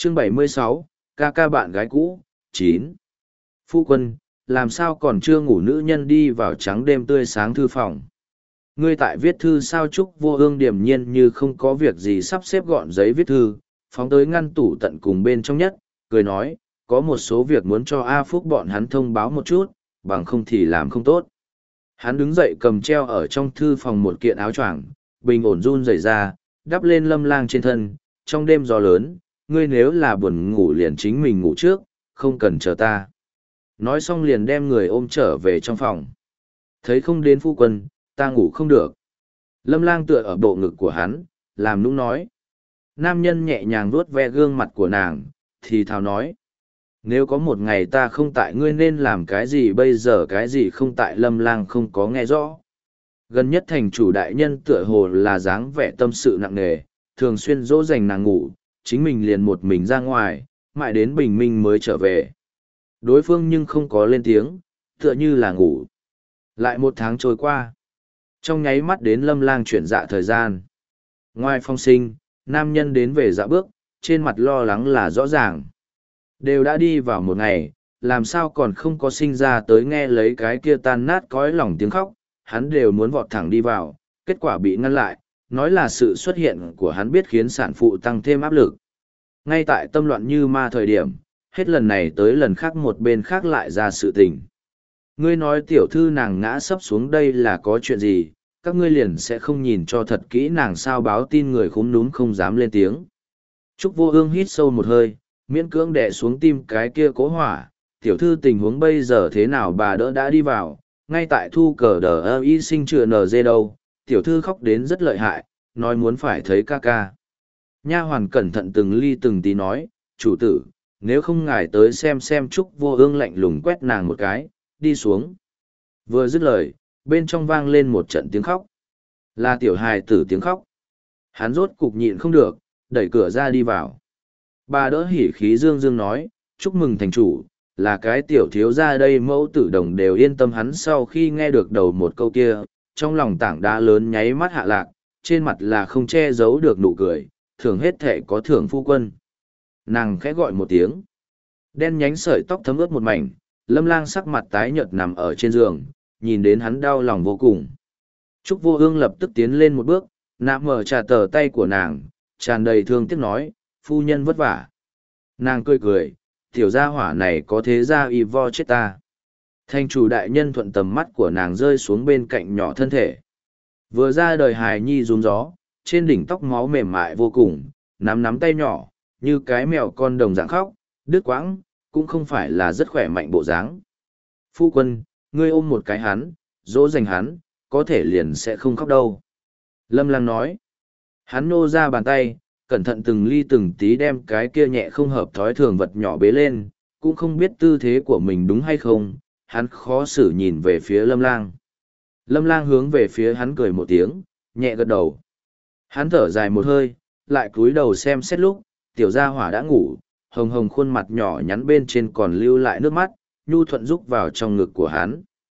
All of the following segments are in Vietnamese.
Chương 76, ca ca bạn gái cũ, 9. Phu quân, làm sao còn chưa ngủ nữ nhân đi vào trắng đêm tươi sáng thư phòng. Ngươi tại viết thư sao? Trúc Vô Ương điềm nhiên như không có việc gì sắp xếp gọn giấy viết thư, phóng tới ngăn tủ tận cùng bên trong nhất, cười nói, có một số việc muốn cho A Phúc bọn hắn thông báo một chút, bằng không thì làm không tốt. Hắn đứng dậy cầm treo ở trong thư phòng một kiện áo choàng, bình ổn run rẩy ra, đắp lên Lâm Lang trên thân, trong đêm gió lớn, ngươi nếu là buồn ngủ liền chính mình ngủ trước, không cần chờ ta. Nói xong liền đem người ôm trở về trong phòng. Thấy không đến phu quân, ta ngủ không được. Lâm Lang tựa ở bộ ngực của hắn, làm nũng nói. Nam nhân nhẹ nhàng vuốt ve gương mặt của nàng, thì thào nói. Nếu có một ngày ta không tại ngươi nên làm cái gì bây giờ cái gì không tại? Lâm Lang không có nghe rõ. Gần nhất thành chủ đại nhân tựa hồ là dáng vẻ tâm sự nặng nề, thường xuyên dỗ dành nàng ngủ, chính mình liền một mình ra ngoài, mãi đến bình minh mới trở về. Đối phương nhưng không có lên tiếng, tựa như là ngủ. Lại một tháng trôi qua. Trong nháy mắt đến Lâm Lang chuyển dạ thời gian. Ngoài phong sinh, nam nhân đến về dạ bước, trên mặt lo lắng là rõ ràng. Đều đã đi vào một ngày, làm sao còn không có sinh ra tới? Nghe lấy cái kia tan nát cõi lòng tiếng khóc, hắn đều muốn vọt thẳng đi vào, kết quả bị ngăn lại, nói là sự xuất hiện của hắn biết khiến sản phụ tăng thêm áp lực. Ngay tại tâm loạn như ma thời điểm, hết lần này tới lần khác một bên khác lại ra sự tình. Ngươi nói tiểu thư nàng ngã sấp xuống đây là có chuyện gì, các ngươi liền sẽ không nhìn cho thật kỹ nàng sao? Báo tin người khúm núm không dám lên tiếng. Trúc Vô Ương hít sâu một hơi, miễn cưỡng đè xuống tim cái kia cố hỏa, tiểu thư tình huống bây giờ thế nào? Bà đỡ đã đi vào, ngay tại thu cờ đờ y sinh chưa nờ dê đâu, tiểu thư khóc đến rất lợi hại, nói muốn phải thấy ca ca. Nha hoàn cẩn thận từng ly từng tí nói, chủ tử, nếu không ngài tới xem. Trúc Vô Ương lạnh lùng quét nàng một cái, đi xuống. Vừa dứt lời, bên trong vang lên một trận tiếng khóc. Là tiểu hài tử tiếng khóc. Hắn rốt cục nhịn không được, đẩy cửa ra đi vào. Bà đỡ hỉ khí dương dương nói, chúc mừng thành chủ, là cái tiểu thiếu gia đây. Mẫu tử đồng đều yên tâm. Hắn sau khi nghe được đầu một câu kia, trong lòng tảng đá lớn nháy mắt hạ lạc, trên mặt là không che giấu được nụ cười, thưởng hết thệ có thưởng phu quân. Nàng khẽ gọi một tiếng. Đen nhánh sợi tóc thấm ướt một mảnh, Lâm Lang sắc mặt tái nhợt nằm ở trên giường, nhìn đến hắn đau lòng vô cùng. Trúc Vô Ương lập tức tiến lên một bước, nạm mở trà tờ tay của nàng, tràn đầy thương tiếc nói, phu nhân vất vả. Nàng cười cười, tiểu gia hỏa này có thế ra y vo chết ta. Thành chủ đại nhân thuận tầm mắt của nàng rơi xuống bên cạnh nhỏ thân thể. Vừa ra đời hài nhi rúm gió, trên đỉnh tóc máu mềm mại vô cùng, nắm tay nhỏ, như cái mèo con đồng dạng khóc, đứt quãng, cũng không phải là rất khỏe mạnh bộ dáng. Phu quân, ngươi ôm một cái hắn, dỗ dành hắn, có thể liền sẽ không khóc đâu. Lâm Lang nói. Hắn nô ra bàn tay, cẩn thận từng ly từng tí đem cái kia nhẹ không hợp thói thường vật nhỏ bế lên, cũng không biết tư thế của mình đúng hay không, hắn khó xử nhìn về phía Lâm Lang. Lâm Lang hướng về phía hắn cười một tiếng, nhẹ gật đầu. Hắn thở dài một hơi, lại cúi đầu xem xét lúc, tiểu gia hỏa đã ngủ, hồng hồng khuôn mặt nhỏ nhắn bên trên còn lưu lại nước mắt, nhu thuận rúc vào trong ngực của hắn.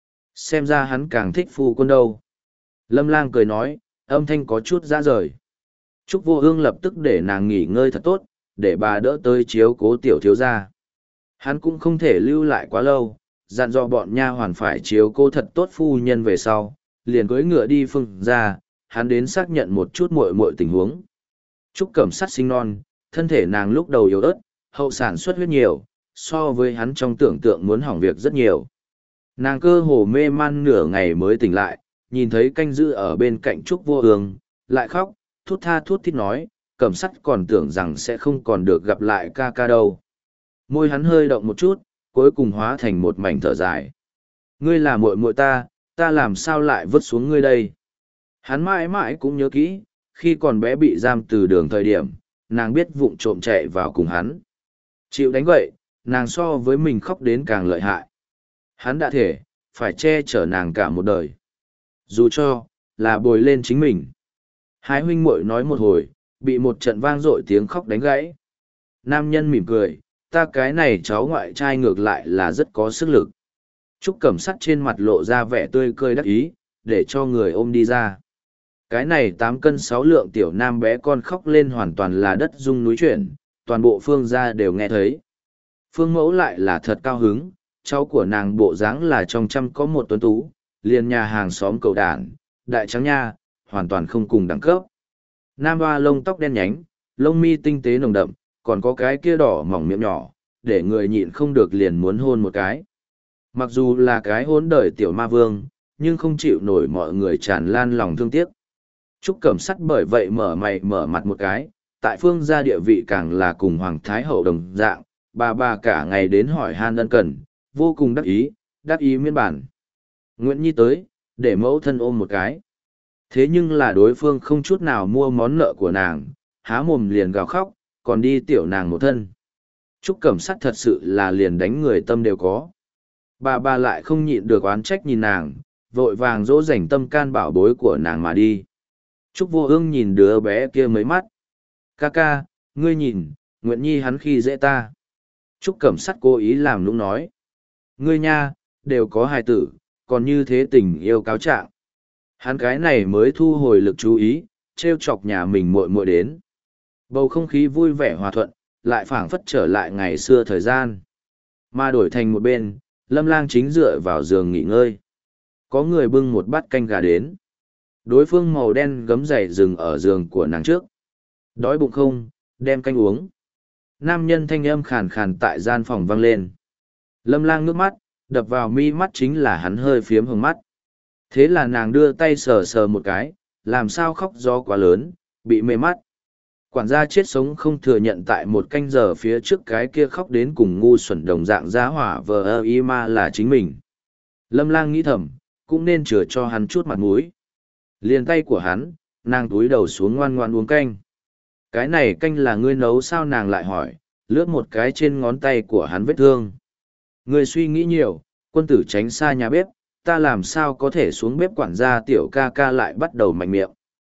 Xem ra hắn càng thích phu quân đâu. Lâm Lang cười nói, âm thanh có chút ra rời. Trúc Vô Ương lập tức để nàng nghỉ ngơi thật tốt, để bà đỡ tới chiếu cố tiểu thiếu gia. Hắn cũng không thể lưu lại quá lâu, dặn dò bọn nha hoàn phải chiếu cố thật tốt phu nhân về sau, liền cưỡi ngựa đi Phương ra, hắn đến xác nhận một chút muội tình huống. Trúc Cẩm Sắt sinh non, thân thể nàng lúc đầu yếu ớt, hậu sản xuất huyết nhiều, so với hắn trong tưởng tượng muốn hỏng việc rất nhiều. Nàng cơ hồ mê man nửa ngày mới tỉnh lại, nhìn thấy canh giữ ở bên cạnh Trúc Vô Ương, lại khóc, thút tha thút thít nói, Cẩm Sắt còn tưởng rằng sẽ không còn được gặp lại ca ca đâu. Môi hắn hơi động một chút, cuối cùng hóa thành một mảnh thở dài. Ngươi là muội ta, ta làm sao lại vứt xuống ngươi đây? Hắn mãi mãi cũng nhớ kỹ, khi còn bé bị giam từ đường thời điểm, nàng biết vụng trộm chạy vào cùng hắn. Chịu đánh vậy, nàng so với mình khóc đến càng lợi hại. Hắn đã thể, phải che chở nàng cả một đời. Dù cho, là bồi lên chính mình. Hai huynh muội nói một hồi, bị một trận vang dội tiếng khóc đánh gãy. Nam nhân mỉm cười, ta cái này cháu ngoại trai ngược lại là rất có sức lực. Trúc Cẩm Sắt trên mặt lộ ra vẻ tươi cười đắc ý, để cho người ôm đi ra. Cái này 8 cân 6 lượng tiểu nam bé con khóc lên hoàn toàn là đất rung núi chuyển, toàn bộ Phương gia đều nghe thấy. Phương mẫu lại là thật cao hứng, cháu của nàng bộ dáng là trong trăm có một tuấn tú, liền nhà hàng xóm cầu đản, đại trắng nha, hoàn toàn không cùng đẳng cấp. Nam hoa lông tóc đen nhánh, lông mi tinh tế nồng đậm, còn có cái kia đỏ mỏng miệng nhỏ, để người nhịn không được liền muốn hôn một cái. Mặc dù là cái hôn đời tiểu ma vương, nhưng không chịu nổi mọi người tràn lan lòng thương tiếc. Trúc Cẩm Sắt bởi vậy mở mày mở mặt một cái, tại Phương gia địa vị càng là cùng Hoàng Thái Hậu đồng dạng, bà cả ngày đến hỏi han ân cần, vô cùng đắc ý miên bản. Nguyễn Nhi tới, để mẫu thân ôm một cái. Thế nhưng là đối phương không chút nào mua món nợ của nàng, há mồm liền gào khóc, còn đi tiểu nàng một thân. Trúc Cẩm Sắt thật sự là liền đánh người tâm đều có. Bà lại không nhịn được oán trách nhìn nàng, vội vàng dỗ dành tâm can bảo bối của nàng mà đi. Trúc Vô Ương nhìn đứa bé kia mấy mắt. Ca ca, ngươi nhìn, Nguyện Nhi hắn khi dễ ta. Trúc Cẩm Sắt cố ý làm nũng nói. Ngươi nha, đều có hài tử, còn như thế tình yêu cáo trạng. Hắn cái này mới thu hồi lực chú ý, trêu chọc nhà mình muội muội đến. Bầu không khí vui vẻ hòa thuận, lại phảng phất trở lại ngày xưa thời gian. Mà đổi thành một bên, Lâm Lang chính dựa vào giường nghỉ ngơi. Có người bưng một bát canh gà đến. Đối phương màu đen gấm dày dừng ở giường của nàng trước. Đói bụng không, đem canh uống. Nam nhân thanh âm khàn khàn tại gian phòng vang lên. Lâm Lang ngước mắt, đập vào mi mắt chính là hắn hơi phiếm hồng mắt. Thế là nàng đưa tay sờ sờ một cái, làm sao khóc gió quá lớn, bị mê mắt. Quản gia chết sống không thừa nhận tại một canh giờ phía trước cái kia khóc đến cùng ngu xuẩn đồng dạng giá hỏa vờ ơ y ma là chính mình. Lâm Lang nghĩ thầm, cũng nên chừa cho hắn chút mặt mũi. Liền tay của hắn, nàng túi đầu xuống ngoan ngoan uống canh. Cái này canh là ngươi nấu sao, nàng lại hỏi, lướt một cái trên ngón tay của hắn vết thương. Ngươi suy nghĩ nhiều, quân tử tránh xa nhà bếp, ta làm sao có thể xuống bếp. Quản gia tiểu ca ca lại bắt đầu mạnh miệng.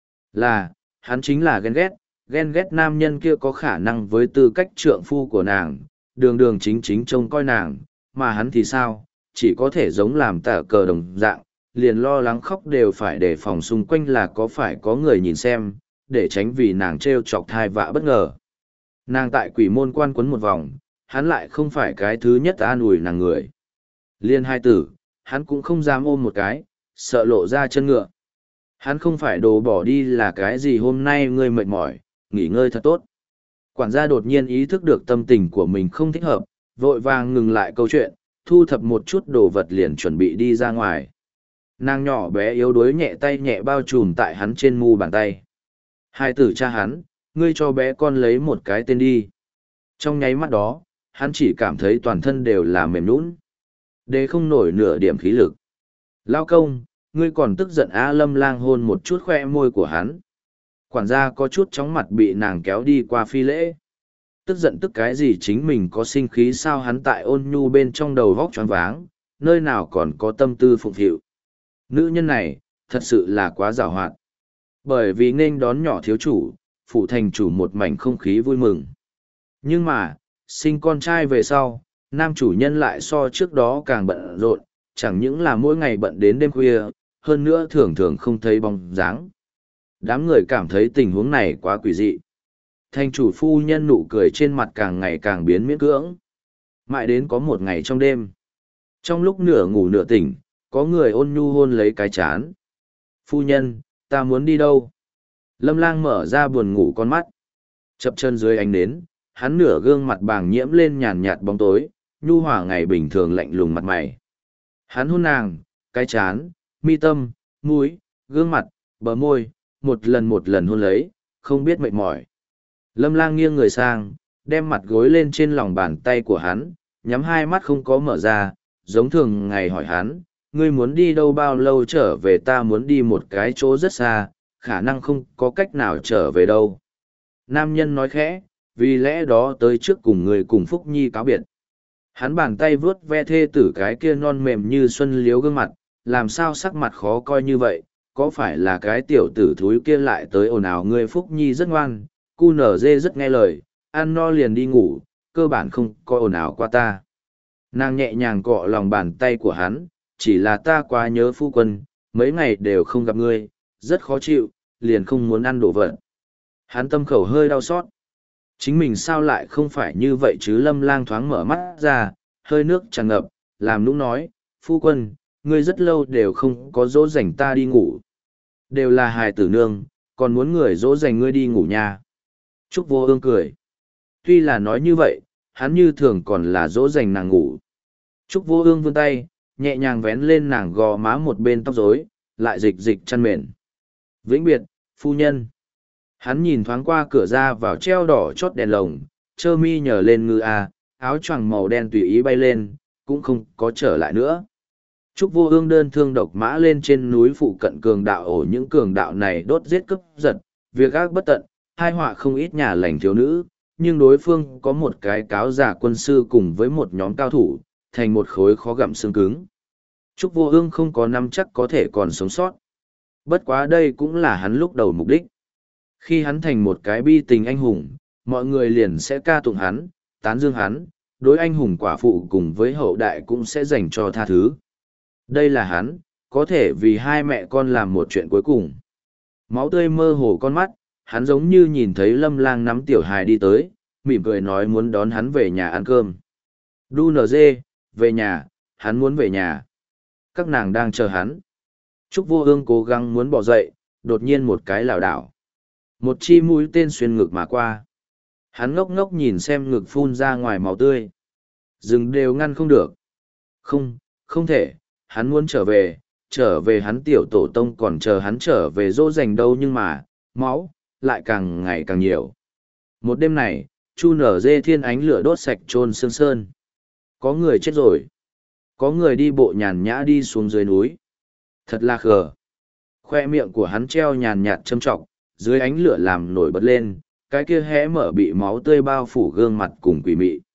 Là, hắn chính là ghen ghét nam nhân kia có khả năng với tư cách trượng phu của nàng, đường đường chính chính trông coi nàng, mà hắn thì sao, chỉ có thể giống làm tả cờ đồng dạng, liền lo lắng khóc đều phải đề phòng xung quanh là có phải có người nhìn xem, để tránh vì nàng trêu chọc thai vạ bất ngờ. Nàng tại quỷ môn quan quấn một vòng, hắn lại không phải cái thứ nhất an ủi nàng người. Liên hai tử, hắn cũng không dám ôm một cái, sợ lộ ra chân ngựa. Hắn không phải đồ bỏ đi là cái gì, hôm nay ngươi mệt mỏi, nghỉ ngơi thật tốt. Quản gia đột nhiên ý thức được tâm tình của mình không thích hợp, vội vàng ngừng lại câu chuyện, thu thập một chút đồ vật liền chuẩn bị đi ra ngoài. Nàng nhỏ bé yếu đuối nhẹ tay nhẹ bao trùm tại hắn trên mu bàn tay. Hai tử cha hắn, ngươi cho bé con lấy một cái tên đi. Trong nháy mắt đó, hắn chỉ cảm thấy toàn thân đều là mềm nhũn, để không nổi nửa điểm khí lực. Lao công, ngươi còn tức giận á? Lâm Lang hôn một chút khoe môi của hắn. Quản gia có chút chóng mặt bị nàng kéo đi qua phi lễ. Tức giận tức cái gì, chính mình có sinh khí sao? Hắn tại ôn nhu bên trong đầu vóc choáng váng, nơi nào còn có tâm tư phụng phịu. Nữ nhân này, thật sự là quá giàu hoạt. Bởi vì nên đón nhỏ thiếu chủ, phủ thành chủ một mảnh không khí vui mừng. Nhưng mà, sinh con trai về sau, nam chủ nhân lại so trước đó càng bận rộn, chẳng những là mỗi ngày bận đến đêm khuya, hơn nữa thường thường không thấy bóng dáng. Đám người cảm thấy tình huống này quá quỷ dị. Thành chủ phu nhân nụ cười trên mặt càng ngày càng biến miễn cưỡng. Mãi đến có một ngày trong đêm, trong lúc nửa ngủ nửa tỉnh, có người ôn nhu hôn lấy cái chán. Phu nhân, ta muốn đi đâu? Lâm Lang mở ra buồn ngủ con mắt. Chập chân dưới ánh nến, hắn nửa gương mặt bàng nhiễm lên nhàn nhạt bóng tối, nhu hòa ngày bình thường lạnh lùng mặt mày. Hắn hôn nàng, cái chán, mi tâm, mũi, gương mặt, bờ môi, một lần hôn lấy, không biết mệt mỏi. Lâm Lang nghiêng người sang, đem mặt gối lên trên lòng bàn tay của hắn, nhắm hai mắt không có mở ra, giống thường ngày hỏi hắn, ngươi muốn đi đâu, bao lâu trở về? Ta muốn đi một cái chỗ rất xa, khả năng không có cách nào trở về đâu. Nam nhân nói khẽ, vì lẽ đó tới trước cùng người cùng Phúc Nhi cáo biệt. Hắn bàn tay vướt ve thê tử cái kia non mềm như xuân liếu gương mặt, làm sao sắc mặt khó coi như vậy, có phải là cái tiểu tử thúi kia lại tới ồn ào? Người Phúc Nhi rất ngoan, cu nở dê rất nghe lời, ăn no liền đi ngủ, cơ bản không có ồn ào qua ta. Nàng nhẹ nhàng cọ lòng bàn tay của hắn, chỉ là ta quá nhớ phu quân, mấy ngày đều không gặp ngươi, rất khó chịu, liền không muốn ăn đồ vật. Hắn tâm khẩu hơi đau xót. Chính mình sao lại không phải như vậy chứ? Lâm Lang thoáng mở mắt ra, hơi nước tràn ngập, làm nũng nói, phu quân, ngươi rất lâu đều không có dỗ dành ta đi ngủ. Đều là hài tử nương, còn muốn người dỗ dành ngươi đi ngủ nha. Trúc Vô Ương cười. Tuy là nói như vậy, hắn như thường còn là dỗ dành nàng ngủ. Trúc Vô Ương vươn tay, nhẹ nhàng vén lên nàng gò má một bên tóc rối, lại dịch dịch chăn mền. Vĩnh biệt, phu nhân. Hắn nhìn thoáng qua cửa ra vào treo đỏ chót đèn lồng, trơ mi nhờ lên ngư áo choàng màu đen tùy ý bay lên, cũng không có trở lại nữa. Trúc Vô Ương đơn thương độc mã lên trên núi phụ cận cường đạo ổ những cường đạo này đốt giết cướp giật, việc ác bất tận, hai họa không ít nhà lành thiếu nữ, nhưng đối phương có một cái cáo giả quân sư cùng với một nhóm cao thủ, thành một khối khó gặm xương cứng. Trúc Vô Ương không có nắm chắc có thể còn sống sót. Bất quá đây cũng là hắn lúc đầu mục đích. Khi hắn thành một cái bi tình anh hùng, mọi người liền sẽ ca tụng hắn, tán dương hắn, đối anh hùng quả phụ cùng với hậu đại cũng sẽ dành cho tha thứ. Đây là hắn, có thể vì hai mẹ con làm một chuyện cuối cùng. Máu tươi mơ hồ con mắt, hắn giống như nhìn thấy Lâm Lang nắm tiểu hài đi tới, mỉm cười nói muốn đón hắn về nhà ăn cơm. Đu nờ dê, về nhà, hắn muốn về nhà. Các nàng đang chờ hắn. Trúc Vô Ương cố gắng muốn bỏ dậy, đột nhiên một cái lảo đảo. Một chi mũi tên xuyên ngực mà qua. Hắn ngốc ngốc nhìn xem ngực phun ra ngoài máu tươi. Dừng đều ngăn không được. Không, không thể, hắn muốn trở về hắn tiểu tổ tông còn chờ hắn trở về dỗ dành đâu nhưng mà, máu, lại càng ngày càng nhiều. Một đêm này, Chu Nở Dê thiên ánh lửa đốt sạch trôn xương sơn. Có người chết rồi. Có người đi bộ nhàn nhã đi xuống dưới núi. Thật là khờ. Khoe miệng của hắn treo nhàn nhạt châm trọng, dưới ánh lửa làm nổi bật lên, cái kia hé mở bị máu tươi bao phủ gương mặt cùng quỷ mị.